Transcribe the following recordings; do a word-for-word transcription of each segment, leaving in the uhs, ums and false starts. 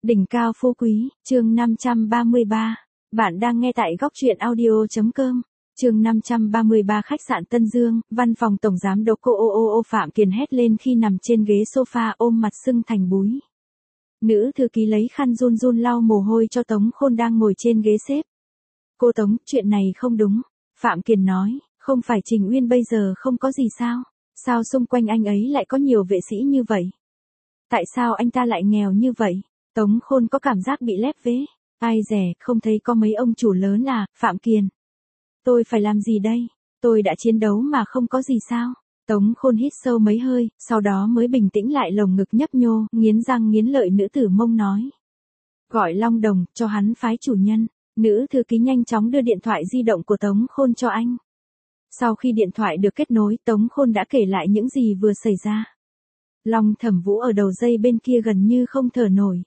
Đỉnh cao phú quý, chương năm trăm ba mươi ba. Bạn đang nghe tại góc truyện audio chấm com. Chương năm trăm ba mươi ba. Khách sạn Tân Dương, văn phòng tổng giám đốc cô ô ô ô Phạm Kiền hét lên khi nằm trên ghế sofa ôm mặt sưng thành búi. Nữ thư ký lấy khăn run run lau mồ hôi cho Tống Khôn đang ngồi trên ghế xếp. Cô Tống, chuyện này không đúng. Phạm Kiền nói, không phải Trình Uyên bây giờ không có gì sao? Sao xung quanh anh ấy lại có nhiều vệ sĩ như vậy? Tại sao anh ta lại nghèo như vậy? Tống Khôn có cảm giác bị lép vế. Ai dè, không thấy có mấy ông chủ lớn à, Phạm Kiền. Tôi phải làm gì đây? Tôi đã chiến đấu mà không có gì sao? Tống Khôn hít sâu mấy hơi, sau đó mới bình tĩnh lại, lồng ngực nhấp nhô, nghiến răng nghiến lợi nữ tử Mông nói. Gọi Long Đồng, cho hắn phái chủ nhân. Nữ thư ký nhanh chóng đưa điện thoại di động của Tống Khôn cho anh. Sau khi điện thoại được kết nối, Tống Khôn đã kể lại những gì vừa xảy ra. Long Thẩm Vũ ở đầu dây bên kia gần như không thở nổi.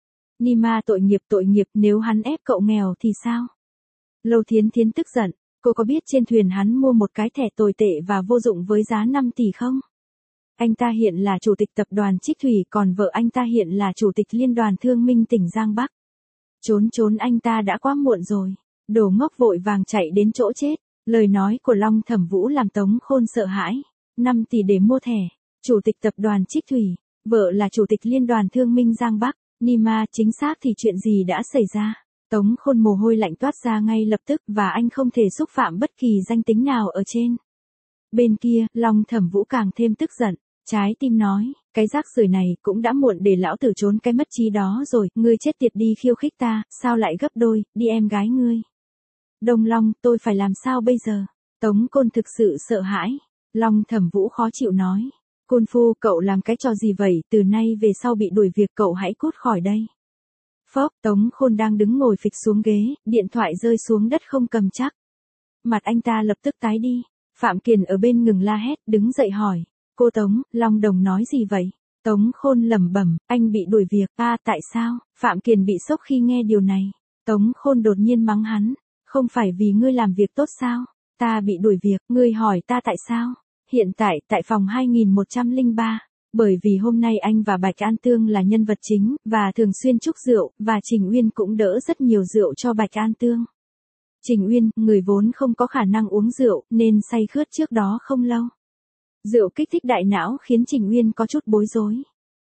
Nima tội nghiệp tội nghiệp, nếu hắn ép cậu nghèo thì sao? Lâu Thiến Thiến tức giận, cô có biết trên thuyền hắn mua một cái thẻ tồi tệ và vô dụng với giá năm tỷ không? Anh ta hiện là chủ tịch tập đoàn Trích Thủy, còn vợ anh ta hiện là chủ tịch liên đoàn thương minh tỉnh Giang Bắc. Trốn trốn anh ta đã quá muộn rồi. Đồ ngốc vội vàng chạy đến chỗ chết. Lời nói của Long Thẩm Vũ làm Tống Khôn sợ hãi. năm tỷ để mua thẻ. Chủ tịch tập đoàn Trích Thủy, vợ là chủ tịch liên đoàn thương minh Giang Bắc. Nima, chính xác thì chuyện gì đã xảy ra? Tống Khôn mồ hôi lạnh toát ra ngay lập tức, và anh không thể xúc phạm bất kỳ danh tính nào ở trên. Bên kia, Long Thẩm Vũ càng thêm tức giận. Trái tim nói, cái rác rưởi này cũng đã muộn để lão tử trốn cái mất trí đó rồi, ngươi chết tiệt đi khiêu khích ta, sao lại gấp đôi, đi em gái ngươi. Đông Long, tôi phải làm sao bây giờ? Tống Côn thực sự sợ hãi. Long Thẩm Vũ khó chịu nói. Côn phu, cậu làm cái trò gì vậy, từ nay về sau bị đuổi việc cậu hãy cút khỏi đây. Phốc, Tống Khôn đang đứng ngồi phịch xuống ghế, điện thoại rơi xuống đất không cầm chắc. Mặt anh ta lập tức tái đi. Phạm Kiền ở bên ngừng la hét, đứng dậy hỏi. Cô Tống, Long Đồng nói gì vậy? Tống Khôn lẩm bẩm, anh bị đuổi việc, à tại sao? Phạm Kiền bị sốc khi nghe điều này. Tống Khôn đột nhiên mắng hắn. Không phải vì ngươi làm việc tốt sao? Ta bị đuổi việc, ngươi hỏi ta tại sao? Hiện tại, tại phòng hai nghìn một trăm lẻ ba, bởi vì hôm nay anh và Bạch An Tương là nhân vật chính, và thường xuyên chúc rượu, và Trình Uyên cũng đỡ rất nhiều rượu cho Bạch An Tương. Trình Uyên, người vốn không có khả năng uống rượu, nên say khướt trước đó không lâu. Rượu kích thích đại não khiến Trình Uyên có chút bối rối.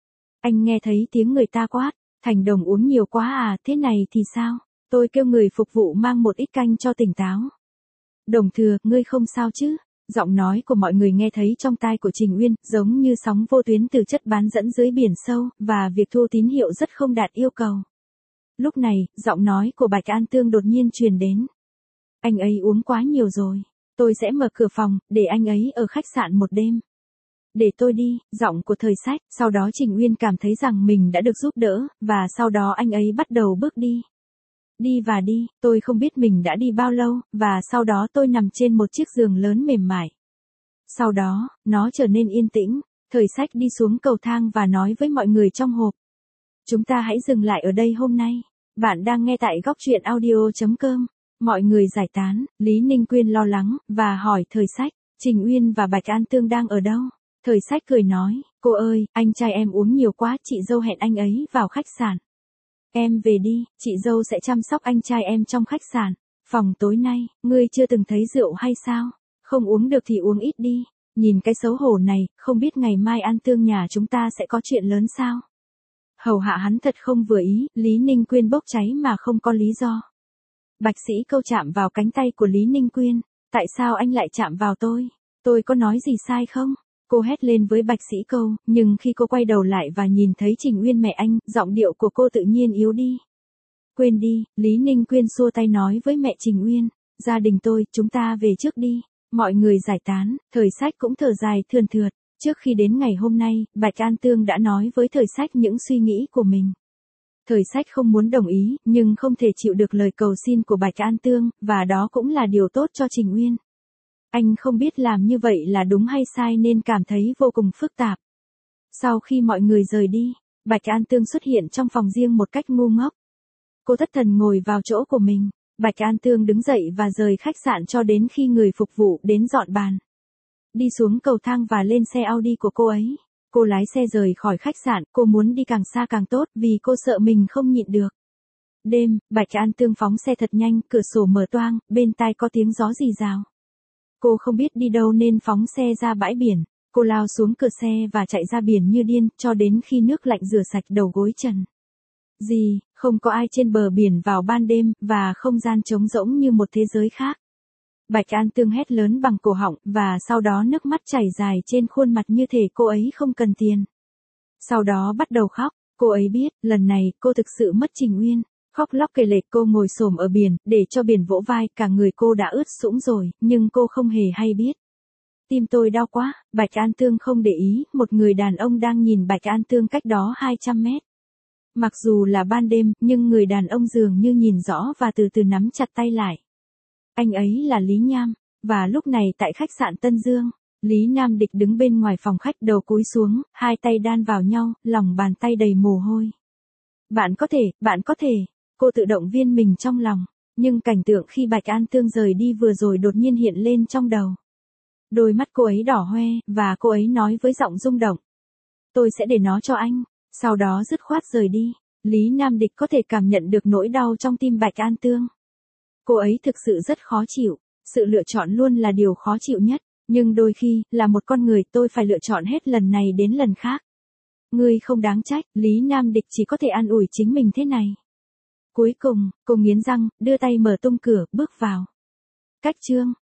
Anh nghe thấy tiếng người ta quát, Thành Đồng uống nhiều quá à, thế này thì sao? Tôi kêu người phục vụ mang một ít canh cho tỉnh táo. Đồng Thừa, ngươi không sao chứ? Giọng nói của mọi người nghe thấy trong tai của Trình Uyên, giống như sóng vô tuyến từ chất bán dẫn dưới biển sâu, và việc thu tín hiệu rất không đạt yêu cầu. Lúc này, giọng nói của Bạch An Tương đột nhiên truyền đến. Anh ấy uống quá nhiều rồi. Tôi sẽ mở cửa phòng, để anh ấy ở khách sạn một đêm. Để tôi đi, giọng của Thời Sách. Sau đó Trình Uyên cảm thấy rằng mình đã được giúp đỡ, và sau đó anh ấy bắt đầu bước đi. Đi và đi, tôi không biết mình đã đi bao lâu, và sau đó tôi nằm trên một chiếc giường lớn mềm mại. Sau đó, nó trở nên yên tĩnh. Thời Sách đi xuống cầu thang và nói với mọi người trong hộp. Chúng ta hãy dừng lại ở đây hôm nay. Bạn đang nghe tại góc truyện audio chấm com. Mọi người giải tán, Lý Ninh Quyên lo lắng, và hỏi Thời Sách, Trình Uyên và Bạch An Tương đang ở đâu? Thời Sách cười nói, cô ơi, anh trai em uống nhiều quá, chị dâu hẹn anh ấy vào khách sạn. Em về đi, chị dâu sẽ chăm sóc anh trai em trong khách sạn. Phòng tối nay, ngươi chưa từng thấy rượu hay sao? Không uống được thì uống ít đi. Nhìn cái xấu hổ này, không biết ngày mai An Tương nhà chúng ta sẽ có chuyện lớn sao? Hầu hạ hắn thật không vừa ý, Lý Ninh Quyên bốc cháy mà không có lý do. Bạch Sĩ Câu chạm vào cánh tay của Lý Ninh Quyên. Tại sao anh lại chạm vào tôi? Tôi có nói gì sai không? Cô hét lên với Bạch Sĩ Câu, nhưng khi cô quay đầu lại và nhìn thấy Trình Uyên mẹ anh, giọng điệu của cô tự nhiên yếu đi. Quên đi, Lý Ninh Quyên xua tay nói với mẹ Trình Uyên. Gia đình tôi, chúng ta về trước đi. Mọi người giải tán, Thời Sách cũng thở dài thườn thượt. Trước khi đến ngày hôm nay, Bạch An Tương đã nói với Thời Sách những suy nghĩ của mình. Thời Sách không muốn đồng ý, nhưng không thể chịu được lời cầu xin của Bạch An Tương, và đó cũng là điều tốt cho Trình Uyên. Anh không biết làm như vậy là đúng hay sai nên cảm thấy vô cùng phức tạp. Sau khi mọi người rời đi, Bạch An Tương xuất hiện trong phòng riêng một cách ngu ngốc. Cô thất thần ngồi vào chỗ của mình. Bạch An Tương đứng dậy và rời khách sạn cho đến khi người phục vụ đến dọn bàn. Đi xuống cầu thang và lên xe Audi của cô ấy. Cô lái xe rời khỏi khách sạn, cô muốn đi càng xa càng tốt vì cô sợ mình không nhịn được. Đêm, Bạch An Tương phóng xe thật nhanh, cửa sổ mở toang, bên tai có tiếng gió rì rào. Cô không biết đi đâu nên phóng xe ra bãi biển. Cô lao xuống cửa xe và chạy ra biển như điên, cho đến khi nước lạnh rửa sạch đầu gối trần. Gì, không có ai trên bờ biển vào ban đêm, và không gian trống rỗng như một thế giới khác. Bạch An Tương hét lớn bằng cổ họng, và sau đó nước mắt chảy dài trên khuôn mặt như thể cô ấy không cần tiền. Sau đó bắt đầu khóc, cô ấy biết, lần này, cô thực sự mất Trình Uyên. Khóc lóc kể lể, cô ngồi xổm ở biển, để cho biển vỗ vai, cả người cô đã ướt sũng rồi, nhưng cô không hề hay biết. Tim tôi đau quá, Bạch An Tương không để ý, một người đàn ông đang nhìn Bạch An Tương cách đó hai trăm mét. Mặc dù là ban đêm, nhưng người đàn ông dường như nhìn rõ và từ từ nắm chặt tay lại. Anh ấy là Lý Nham, và lúc này tại khách sạn Tân Dương, Lý Nam Địch đứng bên ngoài phòng khách, đầu cúi xuống, hai tay đan vào nhau, lòng bàn tay đầy mồ hôi. Bạn có thể, bạn có thể, cô tự động viên mình trong lòng, nhưng cảnh tượng khi Bạch An Tương rời đi vừa rồi đột nhiên hiện lên trong đầu. Đôi mắt cô ấy đỏ hoe, và cô ấy nói với giọng rung động. Tôi sẽ để nó cho anh, sau đó dứt khoát rời đi. Lý Nam Địch có thể cảm nhận được nỗi đau trong tim Bạch An Tương. Cô ấy thực sự rất khó chịu, sự lựa chọn luôn là điều khó chịu nhất, nhưng đôi khi, là một con người tôi phải lựa chọn hết lần này đến lần khác. Ngươi không đáng trách, Lý Nam Địch chỉ có thể an ủi chính mình thế này. Cuối cùng, cô nghiến răng, đưa tay mở tung cửa, bước vào. Cách chương